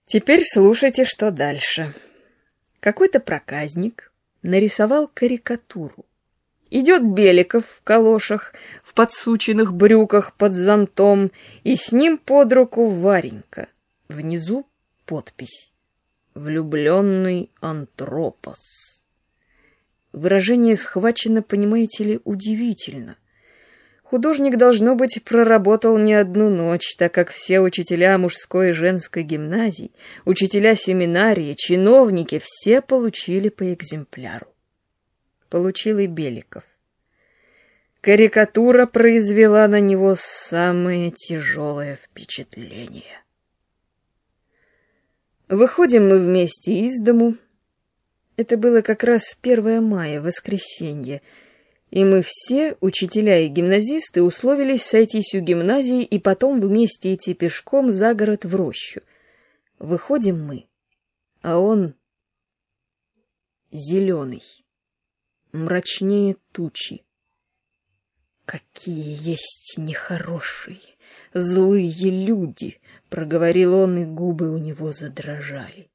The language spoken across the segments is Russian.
Теперь слушайте, что дальше. Какой-то проказник нарисовал карикатуру. Идет Беликов в калошах, в подсученных брюках под зонтом, и с ним под руку Варенька. Внизу подпись: «Влюбленный Антропос». Выражение схвачено, понимаете ли, удивительно. Художник, должно быть, проработал не одну ночь, так как все учителя мужской и женской гимназий, учителя семинарии, чиновники — все получили по экземпляру. Получил и Беликов. Карикатура произвела на него самое тяжелое впечатление. Выходим мы вместе из дому. Это было как раз 1 мая, воскресенье, и мы все, учителя и гимназисты, условились сойтись у гимназии и потом вместе идти пешком за город в рощу. Выходим мы, а он зеленый, мрачнее тучи. «Какие есть нехорошие, злые люди!» — проговорил он, и губы у него задрожали.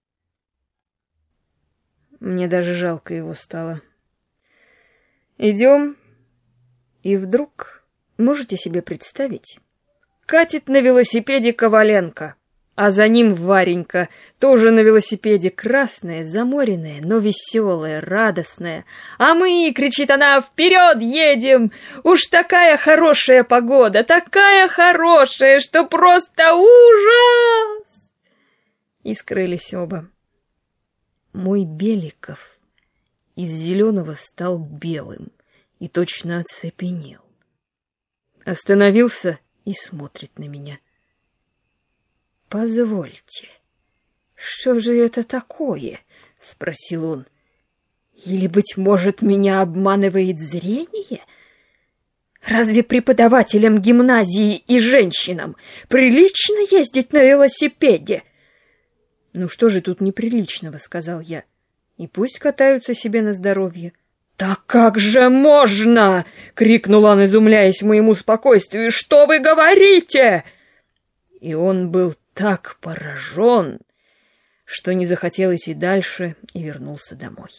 Мне даже жалко его стало. Идем, и вдруг, можете себе представить, катит на велосипеде Коваленко, а за ним Варенька, тоже на велосипеде, красная, заморенная, но веселая, радостная. «А мы, — кричит она, — вперед едем! Уж такая хорошая погода, такая хорошая, что просто ужас!» И скрылись оба. Мой Беликов из зеленого стал белым и точно оцепенел. Остановился и смотрит на меня. «Позвольте, что же это такое?» — спросил он. «Или, быть может, меня обманывает зрение? Разве преподавателям гимназии и женщинам прилично ездить на велосипеде?» «Ну что же тут неприличного?» — сказал я. «И пусть катаются себе на здоровье». «Так как же можно?» — крикнул он, изумляясь моему спокойствию. «Что вы говорите?» И он был так поражен, что не захотел идти дальше и вернулся домой.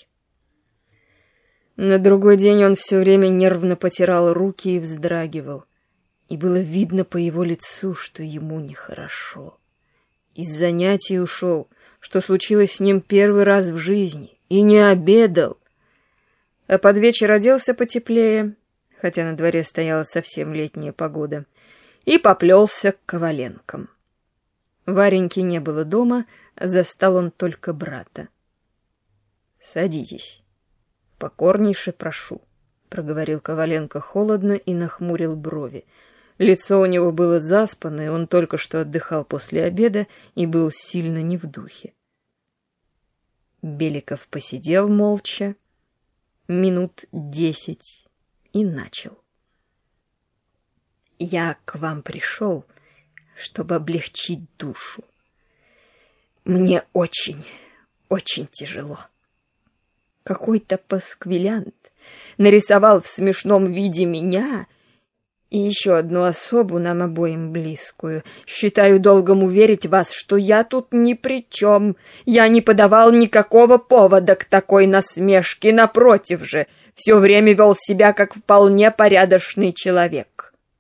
На другой день он все время нервно потирал руки и вздрагивал, и было видно по его лицу, что ему нехорошо. Из занятий ушел, что случилось с ним 1 раз в жизни, и не обедал. А под вечер оделся потеплее, хотя на дворе стояла совсем летняя погода, и поплелся к Коваленкам. Вареньки не было дома, застал он только брата. «Садитесь, покорнейше прошу», — проговорил Коваленко холодно и нахмурил брови. Лицо у него было заспанное, он только что отдыхал после обеда и был сильно не в духе. Беликов посидел молча минут 10 и начал. «Я к вам пришел, чтобы облегчить душу. Мне очень, очень тяжело. Какой-то пасквилянт нарисовал в смешном виде меня и еще одну особу, нам обоим близкую. Считаю долгом уверить вас, что я тут ни при чем. Я не подавал никакого повода к такой насмешке, напротив же, все время вел себя как вполне порядочный человек.